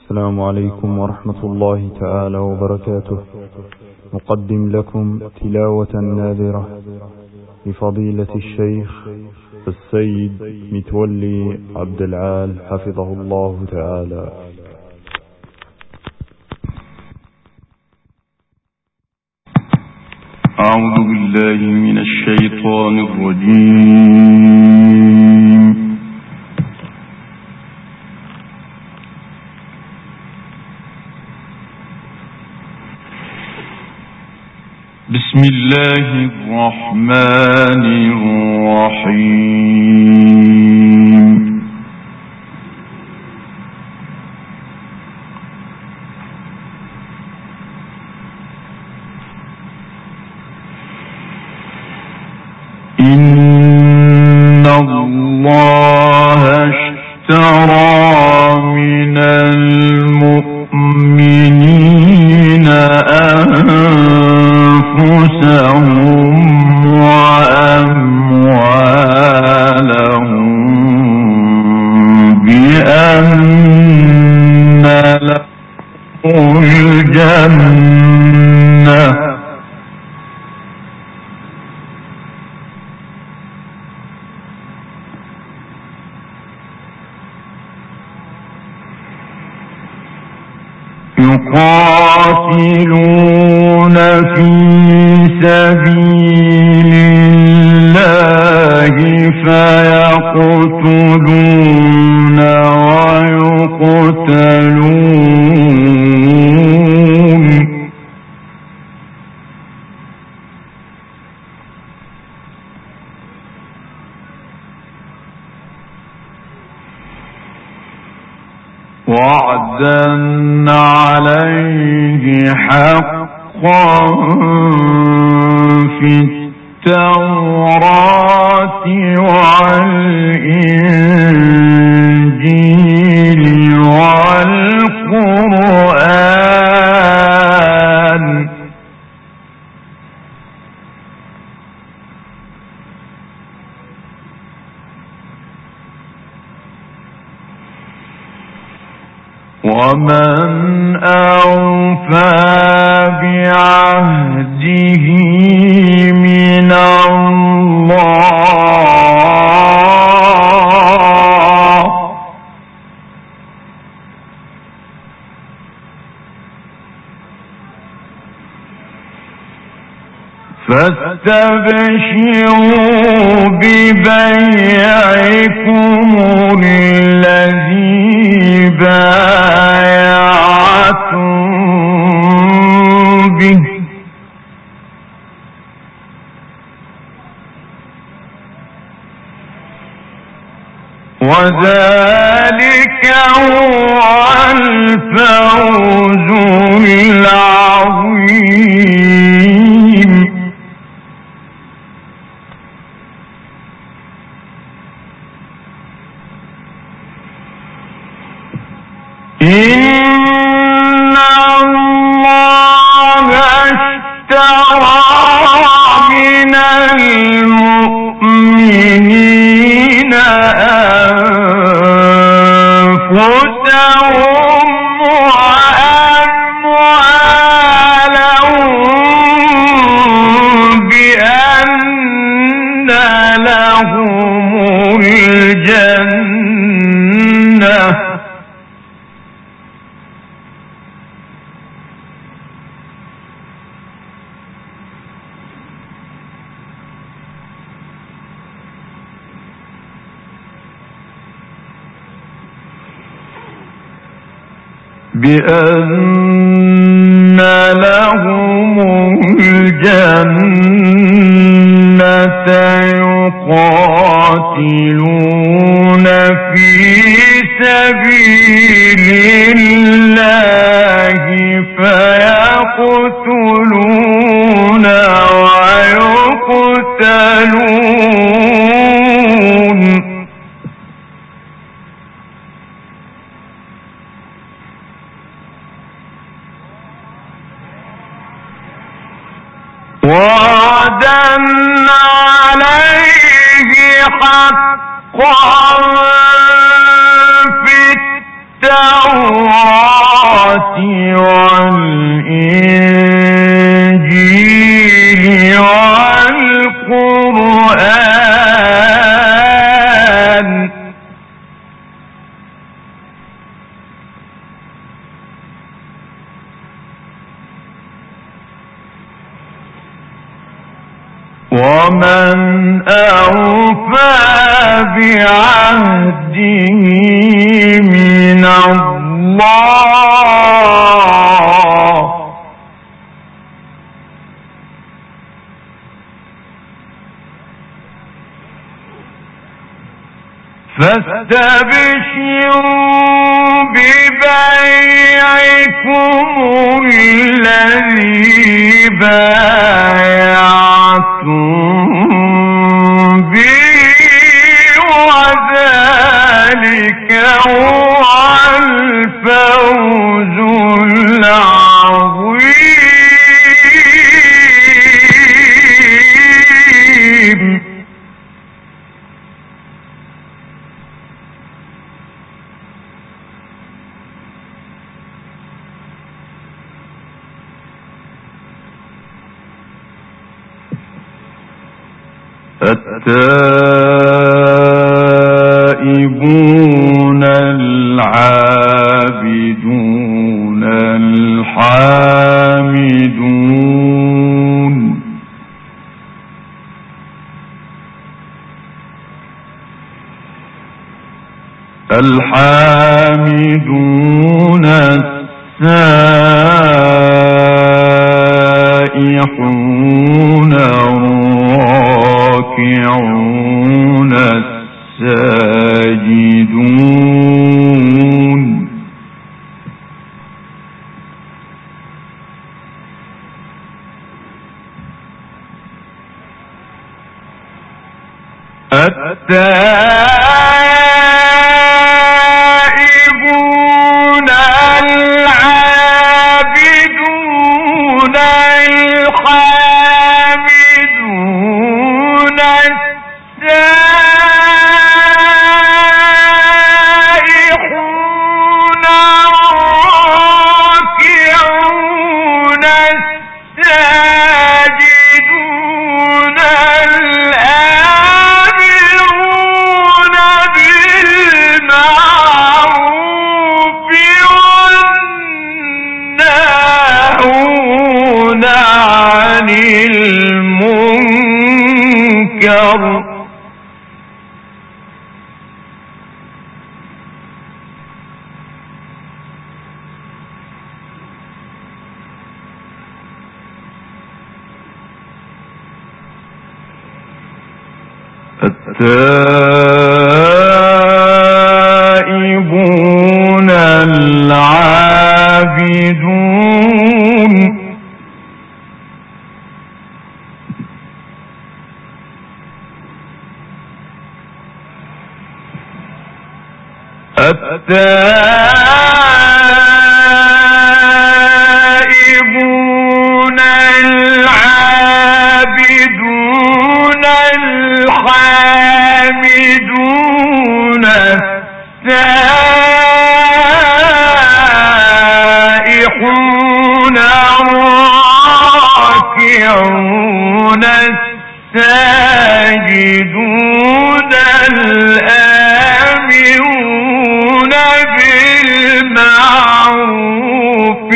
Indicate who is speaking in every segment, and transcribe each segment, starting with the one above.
Speaker 1: السلام عليكم ورحمة الله تعالى وبركاته. نقدم لكم تلاوة نادرة لفضيلة الشيخ السيد متولي عبد العال حفظه الله تعالى.
Speaker 2: أعوذ بالله من الشيطان الرجيم. بسم الله الرحمن الرحيم. إن الله اشترى من المؤمنين أنفسهم وأموالهم بأن لهم الجنة يقاتلون في سبيل الله فيقتلون ويقتلون وعدا عليه حقا في التوراة والإنجيل والقرآن ومن أوفى بعهده من الله فاستبشروا ببيعكم الذي بايعتم به وذلك هو الفوز العظيم. إن الله اشترى من المؤمنين أنفسهم وأموالهم بأن لهم الجنة بأن لهم الجنة يقاتلون في سبيل الله فيقتلون ويقتلون وعدا عليه حقا في التوراة ومن أوفى بعهده من الله فاستبشروا ببيعكم الذي بايعتم به وذلك هو الفوز العظيم. التائبون العابدون الحامدون السائحون الراكعون الساجدون التائبون العابدون الحامدون السائحون الراكعون الساجدون الآمرون بالمعروف والناهون عن المنكر التائبون العابدون التائبون العابدون الحامدون السائحون الراكعون الساجدون الآمرون بالمعروف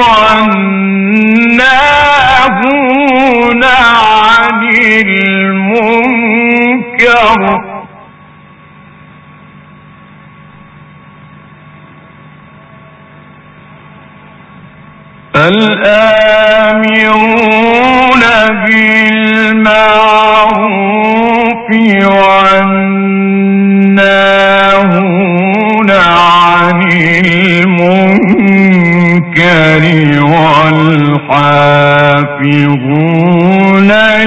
Speaker 2: والناهون عن المنكر الآمرون بالمعروف والناهون عن المنكر والحافظون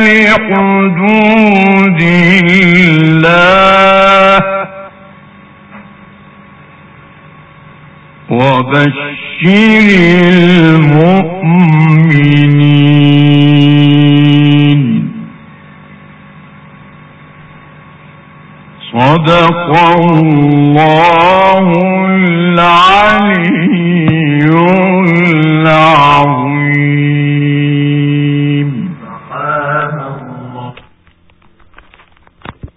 Speaker 2: لحدود الله وبشر المؤمنين. صدق الله